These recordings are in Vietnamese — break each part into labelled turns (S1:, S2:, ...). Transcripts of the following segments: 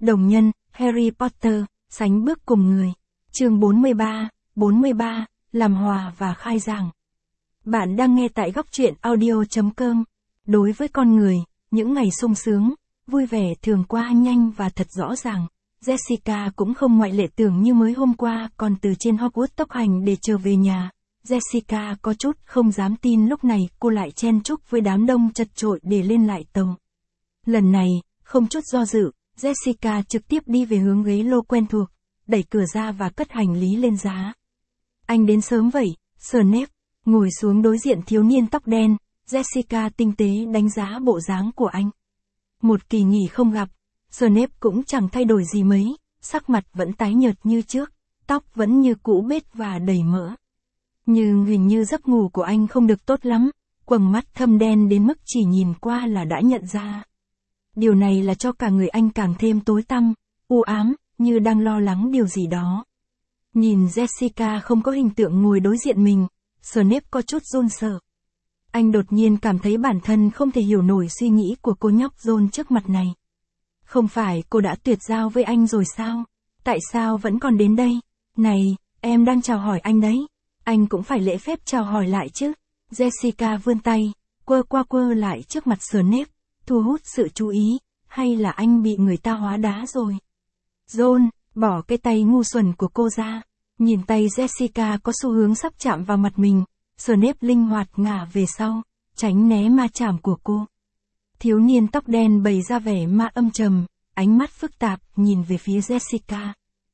S1: Đồng nhân, Harry Potter, sánh bước cùng người. Chương 43, làm hòa và khai giảng. Bạn đang nghe tại góc truyện audio.com. Đối với con người, những ngày sung sướng, vui vẻ thường qua nhanh và thật rõ ràng. Jessica cũng không ngoại lệ, tưởng như mới hôm qua còn từ trên Hogwarts tốc hành để trở về nhà. Jessica có chút không dám tin lúc này cô lại chen chúc với đám đông chật chội để lên lại tàu. Lần này, không chút do dự, Jessica trực tiếp đi về hướng ghế lô quen thuộc, đẩy cửa ra và cất hành lý lên giá. Anh đến sớm vậy, Snape, ngồi xuống đối diện thiếu niên tóc đen, Jessica tinh tế đánh giá bộ dáng của anh. Một kỳ nghỉ không gặp, Snape cũng chẳng thay đổi gì mấy, sắc mặt vẫn tái nhợt như trước, tóc vẫn như cũ bết và đầy mỡ. Nhưng hình như giấc ngủ của anh không được tốt lắm, quầng mắt thâm đen đến mức chỉ nhìn qua là đã nhận ra. Điều này là cho cả người anh càng thêm tối tăm, u ám, như đang lo lắng điều gì đó. Nhìn Jessica không có hình tượng ngồi đối diện mình, Snape có chút run sợ. Anh đột nhiên cảm thấy bản thân không thể hiểu nổi suy nghĩ của cô nhóc John trước mặt này. Không phải cô đã tuyệt giao với anh rồi sao? Tại sao vẫn còn đến đây? Này, em đang chào hỏi anh đấy. Anh cũng phải lễ phép chào hỏi lại chứ. Jessica vươn tay, quơ qua quơ lại trước mặt Snape, thu hút sự chú ý, hay là anh bị người ta hóa đá rồi? John, bỏ cái tay ngu xuẩn của cô ra. Nhìn tay Jessica có xu hướng sắp chạm vào mặt mình, Snape linh hoạt ngả về sau, tránh né ma chạm của cô. Thiếu niên tóc đen bày ra vẻ ma âm trầm, ánh mắt phức tạp nhìn về phía Jessica.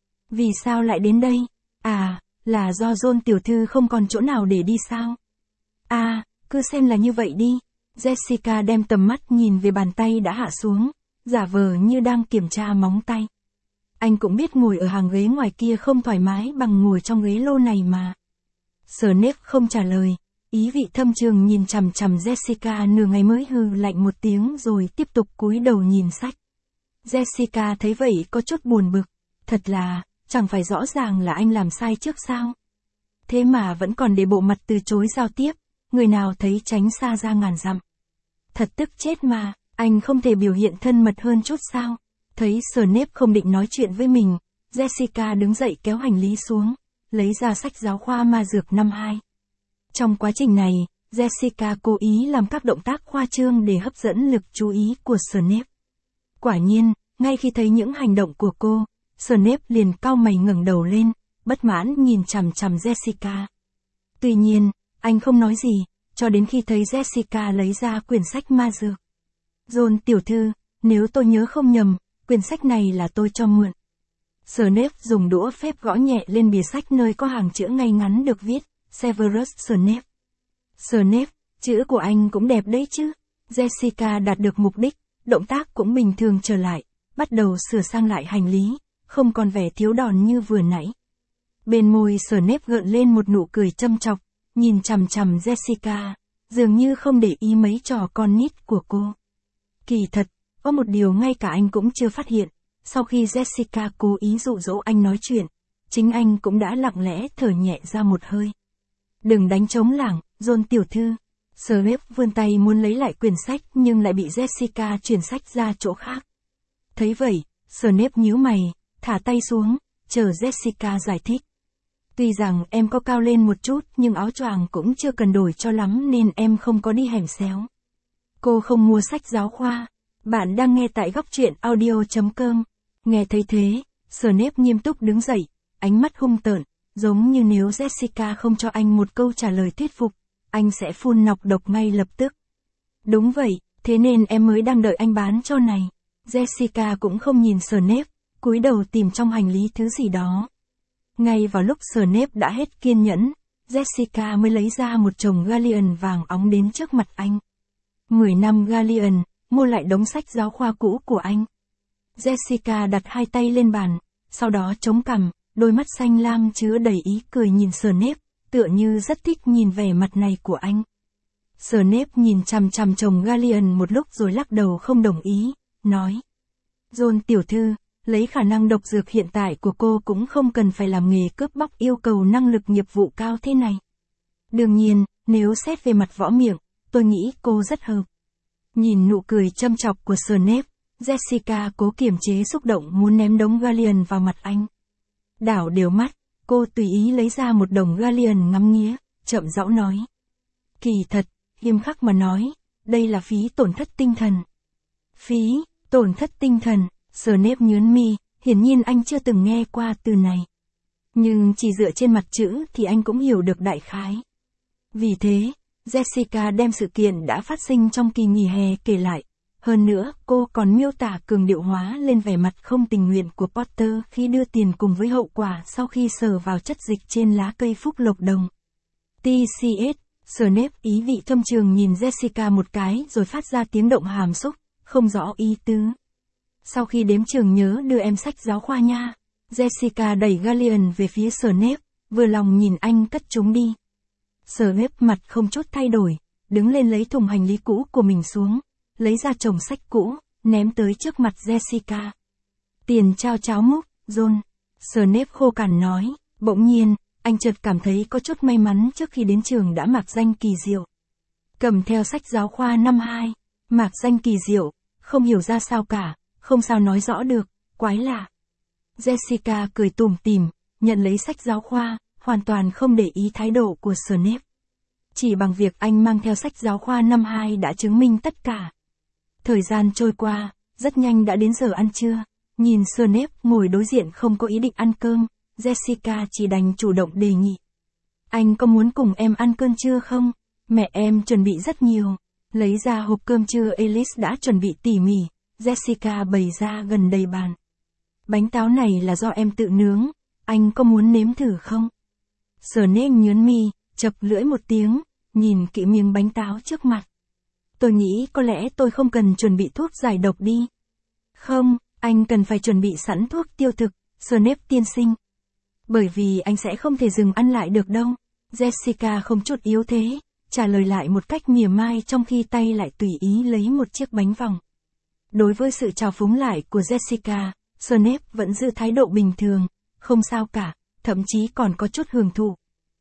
S1: Vì sao lại đến đây? À, là do John tiểu thư không còn chỗ nào để đi sao? À, cứ xem là như vậy đi. Jessica đem tầm mắt nhìn về bàn tay đã hạ xuống, giả vờ như đang kiểm tra móng tay. Anh cũng biết ngồi ở hàng ghế ngoài kia không thoải mái bằng ngồi trong ghế lô này mà. Snape không trả lời, ý vị thâm trường nhìn chằm chằm Jessica nửa ngày mới hừ lạnh một tiếng rồi tiếp tục cúi đầu nhìn sách. Jessica thấy vậy có chút buồn bực, thật là, chẳng phải rõ ràng là anh làm sai trước sao? Thế mà vẫn còn để bộ mặt từ chối giao tiếp, người nào thấy tránh xa ra ngàn dặm. Thật tức chết mà, anh không thể biểu hiện thân mật hơn chút sao? Thấy Snape không định nói chuyện với mình, Jessica đứng dậy kéo hành lý xuống, lấy ra sách giáo khoa ma dược năm 2. Trong quá trình này, Jessica cố ý làm các động tác khoa trương để hấp dẫn lực chú ý của Snape. Quả nhiên, ngay khi thấy những hành động của cô, Snape liền cau mày ngẩng đầu lên, bất mãn nhìn chằm chằm Jessica. Tuy nhiên, anh không nói gì, cho đến khi thấy Jessica lấy ra quyển sách ma dược. John tiểu thư, nếu tôi nhớ không nhầm, quyển sách này là tôi cho mượn. Snape dùng đũa phép gõ nhẹ lên bìa sách nơi có hàng chữ ngay ngắn được viết, Severus Snape. Snape, chữ của anh cũng đẹp đấy chứ. Jessica đạt được mục đích, động tác cũng bình thường trở lại, bắt đầu sửa sang lại hành lý, không còn vẻ thiếu đòn như vừa nãy. Bên môi Snape gợn lên một nụ cười châm chọc, nhìn chằm chằm Jessica, dường như không để ý mấy trò con nít của cô. Kỳ thật, có một điều ngay cả anh cũng chưa phát hiện, sau khi Jessica cố ý dụ dỗ anh nói chuyện, chính anh cũng đã lặng lẽ thở nhẹ ra một hơi. Đừng đánh trống lảng, John tiểu thư. Snape vươn tay muốn lấy lại quyển sách nhưng lại bị Jessica chuyển sách ra chỗ khác. Thấy vậy, Snape nhíu mày, thả tay xuống, chờ Jessica giải thích. Tuy rằng em có cao lên một chút nhưng áo choàng cũng chưa cần đổi cho lắm nên em không có đi hẻm xéo. Cô không mua sách giáo khoa. Bạn đang nghe tại góc truyện audio.com. Nghe thấy thế, Snape nghiêm túc đứng dậy, ánh mắt hung tợn, giống như nếu Jessica không cho anh một câu trả lời thuyết phục, anh sẽ phun nọc độc ngay lập tức. Đúng vậy, thế nên em mới đang đợi anh bán cho này. Jessica cũng không nhìn Snape, cúi đầu tìm trong hành lý thứ gì đó. Ngay vào lúc Snape đã hết kiên nhẫn, Jessica mới lấy ra một chồng galleon vàng óng đến trước mặt anh. 10 năm galleon, mua lại đống sách giáo khoa cũ của anh. Jessica đặt hai tay lên bàn, sau đó chống cằm, đôi mắt xanh lam chứa đầy ý cười nhìn Snape, tựa như rất thích nhìn vẻ mặt này của anh. Snape nhìn chằm chằm chồng galleon một lúc rồi lắc đầu không đồng ý, nói. John tiểu thư, lấy khả năng độc dược hiện tại của cô cũng không cần phải làm nghề cướp bóc yêu cầu năng lực nghiệp vụ cao thế này. Đương nhiên, nếu xét về mặt võ miệng, tôi nghĩ cô rất hợp. Nhìn nụ cười châm chọc của Snape, Jessica cố kiềm chế xúc động muốn ném đống galleon vào mặt anh. Đảo đều mắt, cô tùy ý lấy ra một đồng galleon ngắm nghía, chậm rãi nói. Kỳ thật, nghiêm khắc mà nói, đây là phí tổn thất tinh thần. Phí, tổn thất tinh thần, Snape nhướng mi, hiển nhiên anh chưa từng nghe qua từ này. Nhưng chỉ dựa trên mặt chữ thì anh cũng hiểu được đại khái. Vì thế, Jessica đem sự kiện đã phát sinh trong kỳ nghỉ hè kể lại. Hơn nữa, cô còn miêu tả cường điệu hóa lên vẻ mặt không tình nguyện của Potter khi đưa tiền cùng với hậu quả sau khi sờ vào chất dịch trên lá cây phúc lộc đồng. TCS, Snape ý vị thâm trường nhìn Jessica một cái rồi phát ra tiếng động hàm xúc, không rõ ý tứ. Sau khi đếm trường nhớ đưa em sách giáo khoa nha. Jessica đẩy galleon về phía Snape, vừa lòng nhìn anh cất chúng đi. Snape mặt không chút thay đổi, đứng lên lấy thùng hành lý cũ của mình xuống, lấy ra chồng sách cũ, ném tới trước mặt Jessica. Tiền trao cháo múc, John. Snape khô cằn nói, bỗng nhiên, anh chợt cảm thấy có chút may mắn trước khi đến trường đã mạc danh kỳ diệu. Cầm theo sách giáo khoa năm 2, mạc danh kỳ diệu, không hiểu ra sao cả, không sao nói rõ được, quái lạ. Jessica cười tủm tỉm, nhận lấy sách giáo khoa, hoàn toàn không để ý thái độ của Snape. Chỉ bằng việc anh mang theo sách giáo khoa năm 2 đã chứng minh tất cả. Thời gian trôi qua, rất nhanh đã đến giờ ăn trưa. Nhìn Snape ngồi đối diện không có ý định ăn cơm, Jessica chỉ đành chủ động đề nghị. Anh có muốn cùng em ăn cơm trưa không? Mẹ em chuẩn bị rất nhiều. Lấy ra hộp cơm trưa Alice đã chuẩn bị tỉ mỉ, Jessica bày ra gần đầy bàn. Bánh táo này là do em tự nướng, anh có muốn nếm thử không? Snape nhướng mi, chập lưỡi một tiếng, nhìn kỹ miếng bánh táo trước mặt. Tôi nghĩ có lẽ tôi không cần chuẩn bị thuốc giải độc đi. Không, anh cần phải chuẩn bị sẵn thuốc tiêu thực, Snape tiên sinh. Bởi vì anh sẽ không thể dừng ăn lại được đâu. Jessica không chút yếu thế, trả lời lại một cách mỉa mai trong khi tay lại tùy ý lấy một chiếc bánh vòng. Đối với sự trào phúng lại của Jessica, Snape vẫn giữ thái độ bình thường, không sao cả, thậm chí còn có chút hưởng thụ.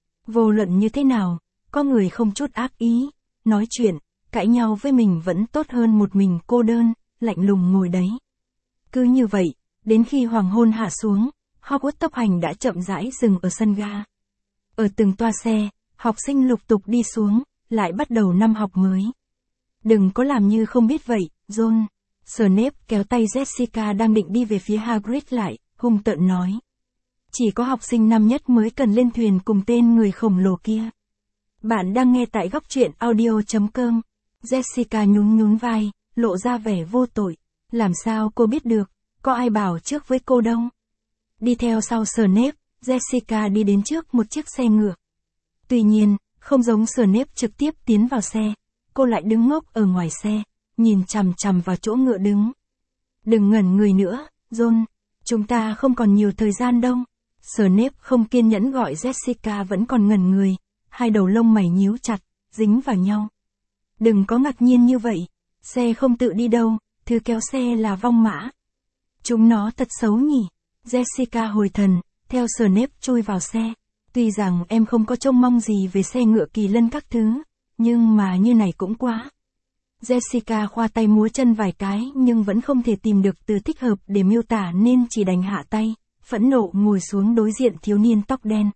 S1: Vô luận như thế nào, có người không chút ác ý, nói chuyện, cãi nhau với mình vẫn tốt hơn một mình cô đơn, lạnh lùng ngồi đấy. Cứ như vậy, đến khi hoàng hôn hạ xuống, Hogwarts tốc hành đã chậm rãi dừng ở sân ga. Ở từng toa xe, học sinh lục tục đi xuống, lại bắt đầu năm học mới. Đừng có làm như không biết vậy, John. Snape kéo tay Jessica đang định đi về phía Hagrid lại, hung tợn nói. Chỉ có học sinh năm nhất mới cần lên thuyền cùng tên người khổng lồ kia. Bạn đang nghe tại góc truyện audio.com. Jessica nhún vai, lộ ra vẻ vô tội. Làm sao cô biết được, có ai bảo trước với cô đâu. Đi theo sau Snape, Jessica đi đến trước một chiếc xe ngựa. Tuy nhiên, không giống Snape trực tiếp tiến vào xe, cô lại đứng ngốc ở ngoài xe, nhìn chằm chằm vào chỗ ngựa đứng. Đừng ngẩn người nữa, John, chúng ta không còn nhiều thời gian đâu. Snape không kiên nhẫn gọi Jessica vẫn còn ngẩn người, hai đầu lông mày nhíu chặt, dính vào nhau. Đừng có ngạc nhiên như vậy, xe không tự đi đâu, thứ kéo xe là vong mã. Chúng nó thật xấu nhỉ. Jessica hồi thần, theo Snape chui vào xe. Tuy rằng em không có trông mong gì về xe ngựa kỳ lân các thứ, nhưng mà như này cũng quá. Jessica khoa tay múa chân vài cái nhưng vẫn không thể tìm được từ thích hợp để miêu tả nên chỉ đành hạ tay, phẫn nộ ngồi xuống đối diện thiếu niên tóc đen.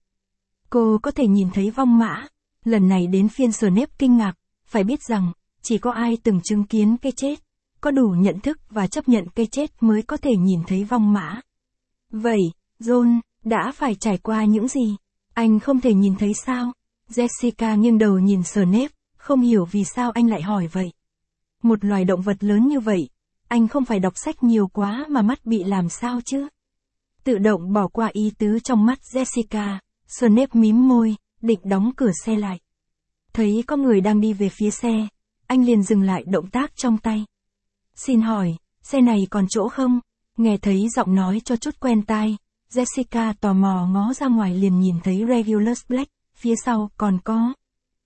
S1: Cô có thể nhìn thấy vong mã. Lần này đến phiên Snape kinh ngạc, phải biết rằng, chỉ có ai từng chứng kiến cái chết, có đủ nhận thức và chấp nhận cái chết mới có thể nhìn thấy vong mã. Vậy, John, đã phải trải qua những gì? Anh không thể nhìn thấy sao? Jessica nghiêng đầu nhìn Snape, không hiểu vì sao anh lại hỏi vậy. Một loài động vật lớn như vậy, anh không phải đọc sách nhiều quá mà mắt bị làm sao chứ? Tự động bỏ qua ý tứ trong mắt Jessica, Snape mím môi, định đóng cửa xe lại. Thấy có người đang đi về phía xe, anh liền dừng lại động tác trong tay. Xin hỏi, xe này còn chỗ không? Nghe thấy giọng nói cho chút quen tai, Jessica tò mò ngó ra ngoài liền nhìn thấy Regulus Black, phía sau còn có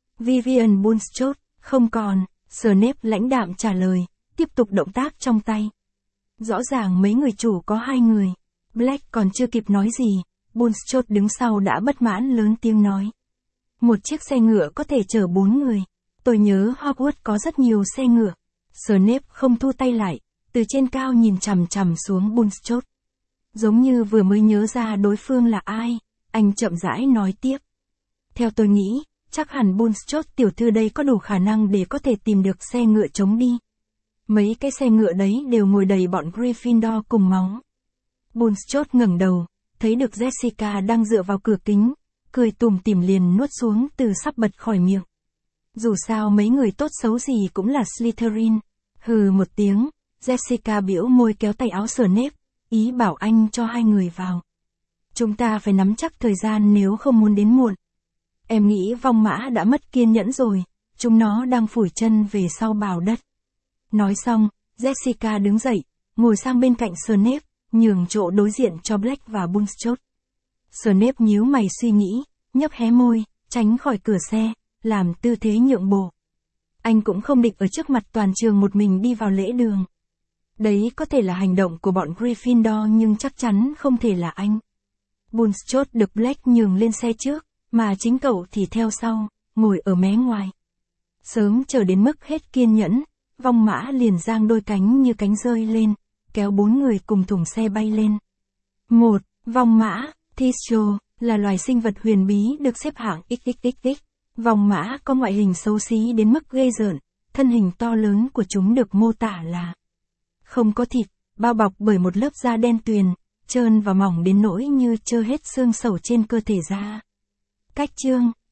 S1: Vivian Bulstrode, không còn. Snape lãnh đạm trả lời, tiếp tục động tác trong tay. Rõ ràng mấy người chủ có 2 người. Black còn chưa kịp nói gì, Bulstrode đứng sau đã bất mãn lớn tiếng nói. Một chiếc xe ngựa có thể chở 4 người. Tôi nhớ Hogwarts có rất nhiều xe ngựa. Snape không thu tay lại, từ trên cao nhìn chằm chằm xuống Bulstrode. Giống như vừa mới nhớ ra đối phương là ai, anh chậm rãi nói tiếp. Theo tôi nghĩ, chắc hẳn Bulstrode tiểu thư đây có đủ khả năng để có thể tìm được xe ngựa chống đi. Mấy cái xe ngựa đấy đều ngồi đầy bọn Gryffindor cùng máu. Bulstrode ngẩng đầu, thấy được Jessica đang dựa vào cửa kính, cười tủm tỉm liền nuốt xuống từ sắp bật khỏi miệng. Dù sao mấy người tốt xấu gì cũng là Slytherin. Hừ một tiếng, Jessica bĩu môi kéo tay áo Snape, ý bảo anh cho hai người vào. Chúng ta phải nắm chắc thời gian nếu không muốn đến muộn. Em nghĩ vong mã đã mất kiên nhẫn rồi, chúng nó đang phủi chân về sau bào đất. Nói xong, Jessica đứng dậy, ngồi sang bên cạnh Snape, nhường chỗ đối diện cho Black và Bulstrode. Snape nhíu mày suy nghĩ, nhấp hé môi, tránh khỏi cửa xe, làm tư thế nhượng bộ. Anh cũng không định ở trước mặt toàn trường một mình đi vào lễ đường. Đấy có thể là hành động của bọn Gryffindor nhưng chắc chắn không thể là anh. Bulstrode được Black nhường lên xe trước, mà chính cậu thì theo sau, ngồi ở mé ngoài. Sớm chờ đến mức hết kiên nhẫn, vong mã liền giang đôi cánh như cánh rơi lên, kéo 4 người cùng thùng xe bay lên. 1. Vong mã, Thistle, là loài sinh vật huyền bí được xếp hạng XXXX. Vong mã có ngoại hình xấu xí đến mức ghê rợn, thân hình to lớn của chúng được mô tả là không có thịt, bao bọc bởi một lớp da đen tuyền, trơn và mỏng đến nỗi như trơ hết xương sầu trên cơ thể ra. Cách chương